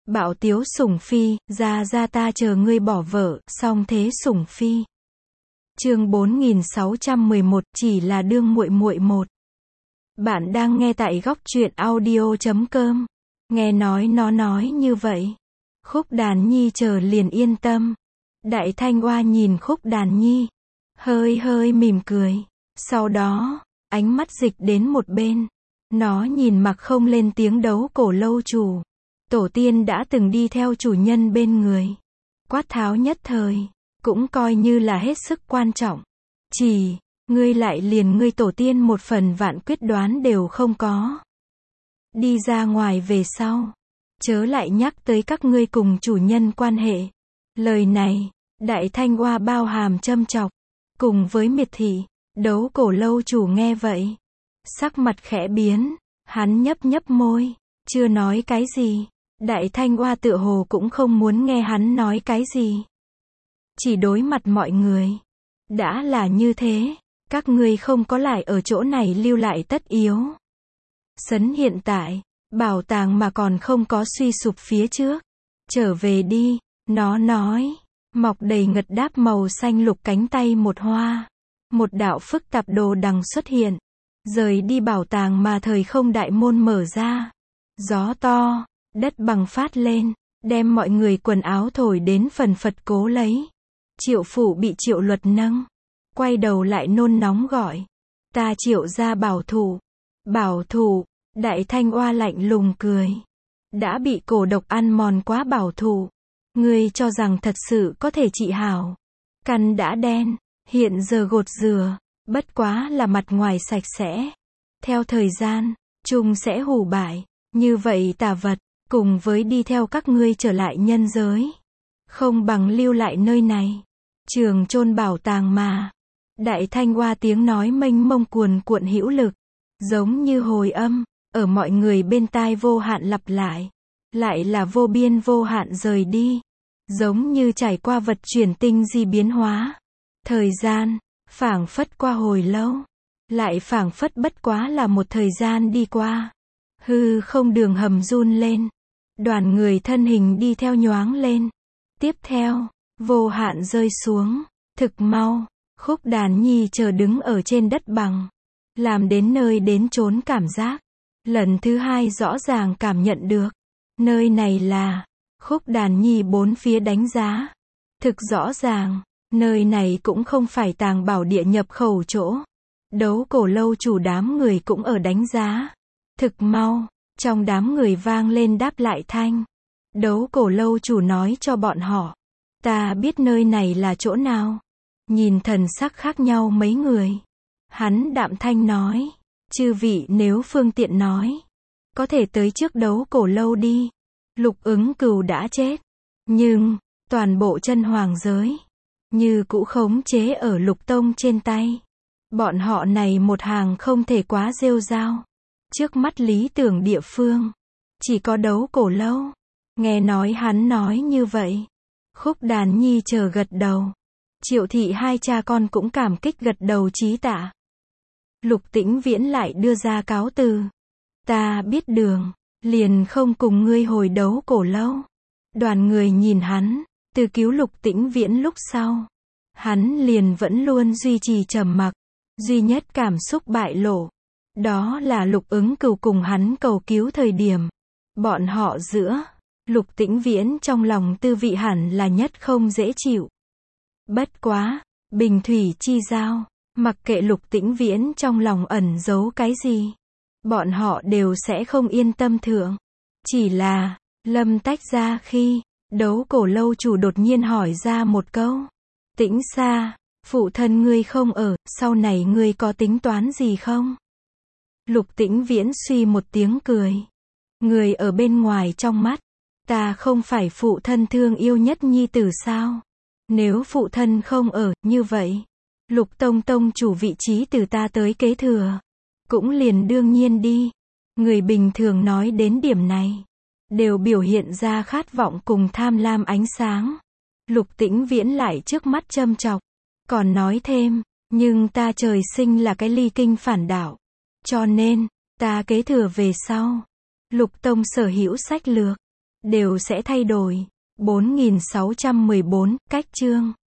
Bảo Tiếu Sủng Phi, ra ta chờ ngươi bỏ vợ, song thế Sủng Phi. Chương 4611, chỉ là đương muội muội một. Bạn đang nghe tại góc truyện audio.com. Nghe nói nó nói như vậy, Khúc Đàn Nhi chờ liền yên tâm. Đại Thanh Oa nhìn Khúc Đàn Nhi, hơi mỉm cười. Sau đó, ánh mắt dịch đến một bên. Nó nhìn mặc không lên tiếng Đấu Cổ lâu chủ. Tổ tiên đã từng đi theo chủ nhân bên người. Quát tháo nhất thời, cũng coi như là hết sức quan trọng. Chỉ, ngươi lại liền ngươi tổ tiên một phần vạn quyết đoán đều không có. Đi ra ngoài về sau, chớ lại nhắc tới các ngươi cùng chủ nhân quan hệ. Lời này, Đại Thanh Oa bao hàm châm chọc, cùng với miệt thị. Đấu Cổ lâu chủ nghe vậy, sắc mặt khẽ biến, hắn nhấp môi, chưa nói cái gì. Đại Thanh Oa tựa hồ cũng không muốn nghe hắn nói cái gì. Chỉ đối mặt mọi người. Đã là như thế, các ngươi không có lại ở chỗ này lưu lại tất yếu. Sấn hiện tại, bảo tàng mà còn không có suy sụp phía trước. Trở về đi, nó nói. Mọc đầy ngật đáp màu xanh lục cánh tay một hoa. Một đạo phức tạp đồ đằng xuất hiện. Rời đi bảo tàng mà thời không đại môn mở ra. Gió to, đất bằng phát lên, đem mọi người quần áo thổi đến phần phật cố lấy. Triệu Phủ bị Triệu Luật nâng, quay đầu lại nôn nóng gọi. Ta Triệu gia bảo thủ. Bảo thủ, Đại Thanh Oa lạnh lùng cười. Đã bị cổ độc ăn mòn quá bảo thủ. Ngươi cho rằng thật sự có thể trị hảo. Căn đã đen, hiện giờ gột rửa, bất quá là mặt ngoài sạch sẽ. Theo thời gian, chúng sẽ hủ bại. Như vậy tà vật, cùng với đi theo các ngươi trở lại nhân giới. Không bằng lưu lại nơi này. Trường chôn bảo tàng mà. Đại Thanh Oa tiếng nói mênh mông cuồn cuộn hữu lực. Giống như hồi âm, ở mọi người bên tai vô hạn lặp lại. Lại là vô biên vô hạn rời đi. Giống như trải qua vật chuyển tinh di biến hóa. Thời gian, phảng phất qua hồi lâu. Lại phảng phất bất quá là một thời gian đi qua. Hư không đường hầm run lên. Đoàn người thân hình đi theo nhoáng lên. Tiếp theo, vô hạn rơi xuống. Thực mau, Khúc Đàn Nhi chờ đứng ở trên đất bằng. Làm đến nơi đến chốn cảm giác. Lần thứ hai rõ ràng cảm nhận được. Nơi này là, Khúc Đàn Nhi bốn phía đánh giá. Thực rõ ràng, nơi này cũng không phải tàng bảo địa nhập khẩu chỗ. Đấu Cổ lâu chủ đám người cũng ở đánh giá. Thực mau, trong đám người vang lên đáp lại thanh. Đấu Cổ lâu chủ nói cho bọn họ. Ta biết nơi này là chỗ nào. Nhìn thần sắc khác nhau mấy người. Hắn đạm thanh nói. Chư vị nếu phương tiện nói. Có thể tới trước Đấu Cổ lâu đi. Lục Ứng Cừu đã chết. Nhưng, toàn bộ chân hoàng giới. Như cũ khống chế ở Lục Tông trên tay. Bọn họ này một hàng không thể quá rêu rao. Trước mắt lý tưởng địa phương. Chỉ có Đấu Cổ lâu. Nghe nói hắn nói như vậy. Khúc Đàn Nhi chờ gật đầu. Triệu thị hai cha con cũng cảm kích gật đầu chí tạ. Lục Tĩnh Viễn lại đưa ra cáo từ. Ta biết đường. Liền không cùng ngươi hồi Đấu Cổ lâu. Đoàn người nhìn hắn. Từ cứu Lục Tĩnh Viễn lúc sau. Hắn liền vẫn luôn duy trì trầm mặc. Duy nhất cảm xúc bại lộ. Đó là Lục Ứng Cừu cùng hắn cầu cứu thời điểm. Bọn họ giữa. Lục Tĩnh Viễn trong lòng tư vị hẳn là nhất không dễ chịu. Bất quá, bình thủy chi giao. Mặc kệ Lục Tĩnh Viễn trong lòng ẩn giấu cái gì. Bọn họ đều sẽ không yên tâm thượng. Chỉ là, lâm tách ra khi, Đấu Cổ lâu chủ đột nhiên hỏi ra một câu. Tĩnh Sa, phụ thân ngươi không ở, sau này ngươi có tính toán gì không? Lục Tĩnh Viễn suy một tiếng cười. Người ở bên ngoài trong mắt. Ta không phải phụ thân thương yêu nhất nhi tử sao? Nếu phụ thân không ở, như vậy. Lục Tông Tông chủ vị trí từ ta tới kế thừa. Cũng liền đương nhiên đi. Người bình thường nói đến điểm này. Đều biểu hiện ra khát vọng cùng tham lam ánh sáng. Lục Tĩnh Viễn lại trước mắt châm chọc. Còn nói thêm, nhưng ta trời sinh là cái ly kinh phản đạo. Cho nên, ta kế thừa về sau. Lục Tông sở hữu sách lược. đều sẽ thay đổi. 4614, cách chương.